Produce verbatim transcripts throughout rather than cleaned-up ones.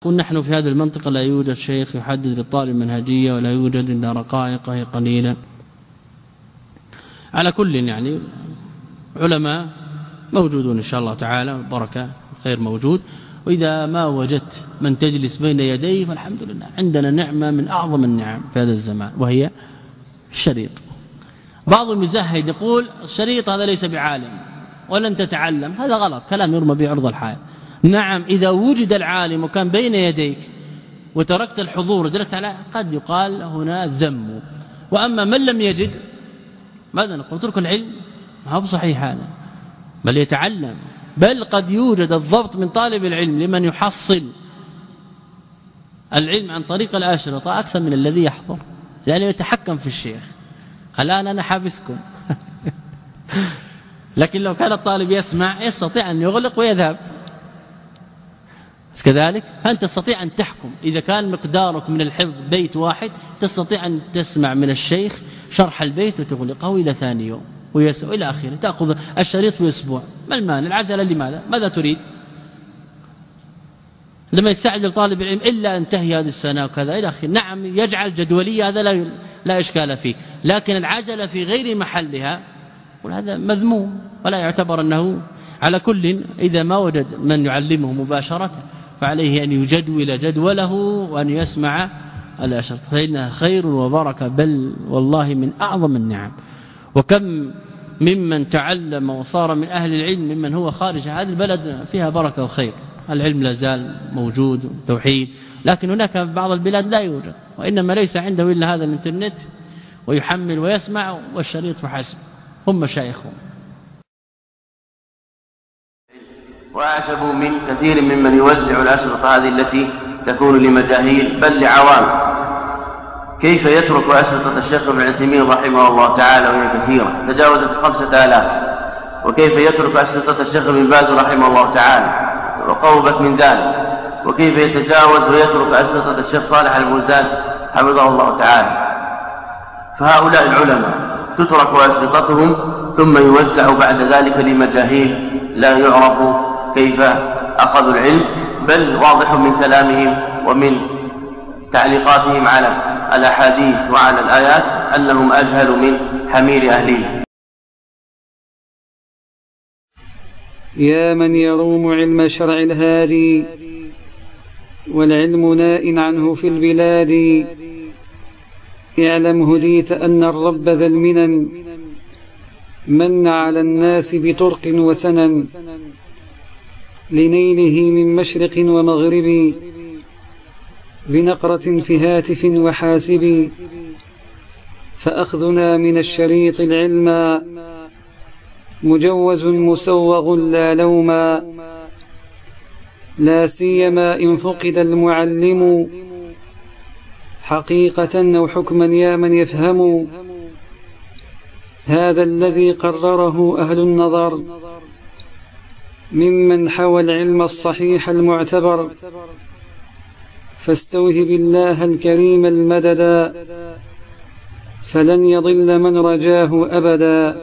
كن نحن في هذه المنطقة لا يوجد شيخ يحدد للطالب منهجية ولا يوجد إلا رقائق هي قليلة. على كل يعني علماء موجودون إن شاء الله تعالى، بركة خير موجود. وإذا ما وجدت من تجلس بين يديه فالحمد لله، عندنا نعمة من أعظم النعم في هذا الزمان وهي الشريط. بعض المزهد يقول الشريط هذا ليس بعالم ولن تتعلم، هذا غلط، كلام يرمى به عرض الحائط. نعم إذا وجد العالم وكان بين يديك وتركت الحضور وجلست على، قد يقال هنا ذم. وأما من لم يجد ماذا نقول؟ اترك العلم، ما هو بصحيح هذا، بل يتعلم. بل قد يوجد الضبط من طالب العلم لمن يحصل العلم عن طريق الأشرطة أكثر من الذي يحضر، لأنه يتحكم في الشيخ. الآن أنا حابسكم لكن لو كان الطالب يسمع يستطيع أن يغلق ويذهب، بس كذلك فأنت تستطيع أن تحكم. إذا كان مقدارك من الحفظ بيت واحد تستطيع أن تسمع من الشيخ شرح البيت وتغلقه إلى ثاني يوم ويسوء إلى آخره، تأخذ الشريط في أسبوع. ما المانع؟ العجلة لماذا؟ ماذا تريد؟ لما يستعجل طالب العلم إلا أن تنتهي هذه السنة وكذا إلى آخره، نعم يجعل جدولية، هذا لا لا إشكال فيه، لكن العجلة في غير محلها وهذا مذموم ولا يعتبر أنه. على كل إذا ما وجد من يعلمه مباشرة فعليه أن يجدول جدوله وأن يسمع الأشرط، فإنها خير وبركة، بل والله من أعظم النعم. وكم ممن تعلم وصار من أهل العلم ممن هو خارج هذا البلد فيها بركة وخير، العلم لا زال موجود والتوحيد، لكن هناك بعض البلاد لا يوجد، وإنما ليس عنده إلا هذا الانترنت ويحمل ويسمع والشريط فحسب، هم مشايخهم. وأعجب من كثير ممن يوزع الأشرطة هذه التي تكون لمجاهيل بل لعوام، كيف يترك أشرطة الشيخ ابن عثيمين رحمه الله تعالى وهي كثيرة تجاوزت خمسة آلاف، وكيف يترك أشرطة الشيخ ابن باز رحمه الله تعالى وقربت من ذلك، وكيف يتجاوز ويترك أشرطة الشيخ صالح الفوزان حفظه الله تعالى. فهؤلاء العلماء تترك أشرطتهم ثم يوزع بعد ذلك لمجاهيل لا يعرف كيف أخذوا العلم، بل واضح من كلامهم ومن تعليقاتهم على الأحاديث وعلى الآيات أنهم أجهل من حمير أهليه. يا من يروم علم شرع الهادي والعلم ناء عنه في البلاد، اعلم هديت أن الرب ذا المنن من على الناس بطرق وسنن، لنيله من مشرق ومغرب بنقرة في هاتف وحاسب، فأخذنا من الشريط العلم مجوز مسوغ لا لوما، لا سيما إن فقد المعلم حقيقة أو حكما يا من يفهم، هذا الذي قرره أهل النظر ممن حوى العلم الصحيح المعتبر، فاستوهب الله الكريم المددا فلن يضل من رجاه أبدا.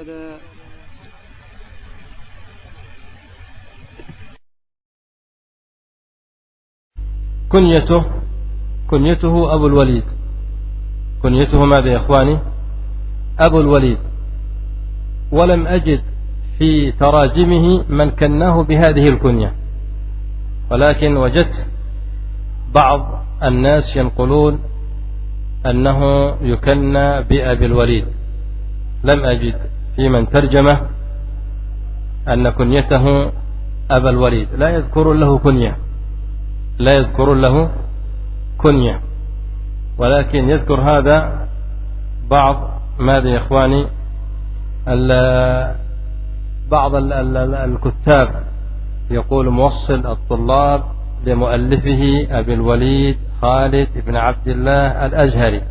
كنيته كنيته أبو الوليد. كنيته ماذا يا إخواني؟ أبو الوليد. ولم أجد في تراجمه من كناه بهذه الكنية، ولكن وجدت بعض الناس ينقلون أنه يكنى بأبي الوليد. لم أجد في من ترجمه أن كنيته أبا الوليد، لا يذكر له كنية لا يذكر له كنية ولكن يذكر هذا بعض ماذا يا إخواني بعض الكتاب يقول موصل الطلاب لمؤلفه أبي الوليد خالد بن عبد الله الأزهري،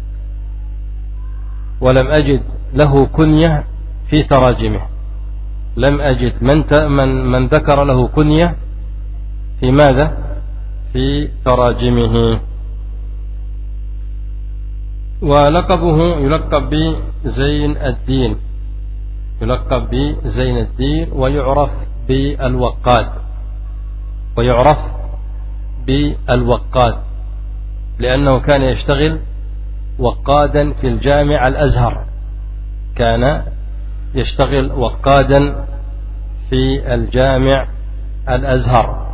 ولم أجد له كنية في تراجمه، لم أجد من من من ذكر له كنية في ماذا في تراجمه. ولقبه يلقب بزين الدين يلقب بزين الدين ويعرف بالوقاد ويعرف بالوقاد، لأنه كان يشتغل وقادا في الجامع الأزهر، كان يشتغل وقادا في الجامع الأزهر.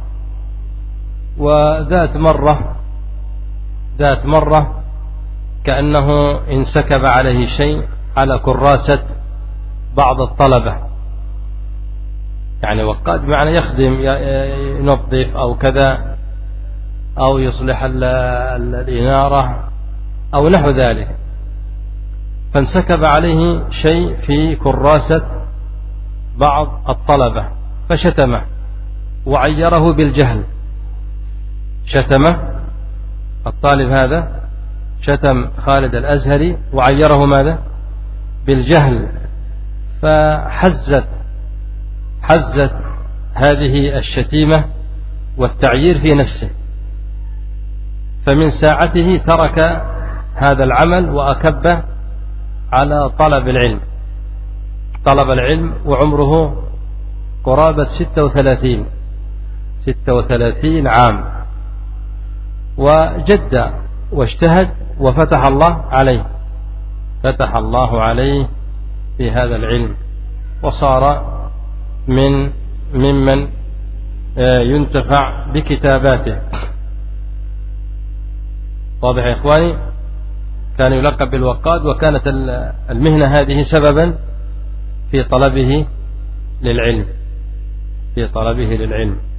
وذات مرة ذات مرة كأنه انسكب عليه شيء على كراسة بعض الطلبة، يعني وقاد بمعنى يخدم ينظف أو كذا أو يصلح الإنارة أو نحو ذلك، فانسكب عليه شيء في كراسة بعض الطلبة فشتمه وعيره بالجهل. شتمه الطالب هذا، شتم خالد الأزهري وعيره ماذا؟ بالجهل. فحزت حزت هذه الشتيمة والتعيير في نفسه، فمن ساعته ترك هذا العمل وأكب على طلب العلم. طلب العلم وعمره قرابة ستة وثلاثين ستة وثلاثين عام، وجد واجتهد وفتح الله عليه فتح الله عليه في هذا العلم، وصار من ممن ينتفع بكتاباته. واضح يا إخواني؟ كان يلقب بالوقاد، وكانت المهنة هذه سببا في طلبه للعلم في طلبه للعلم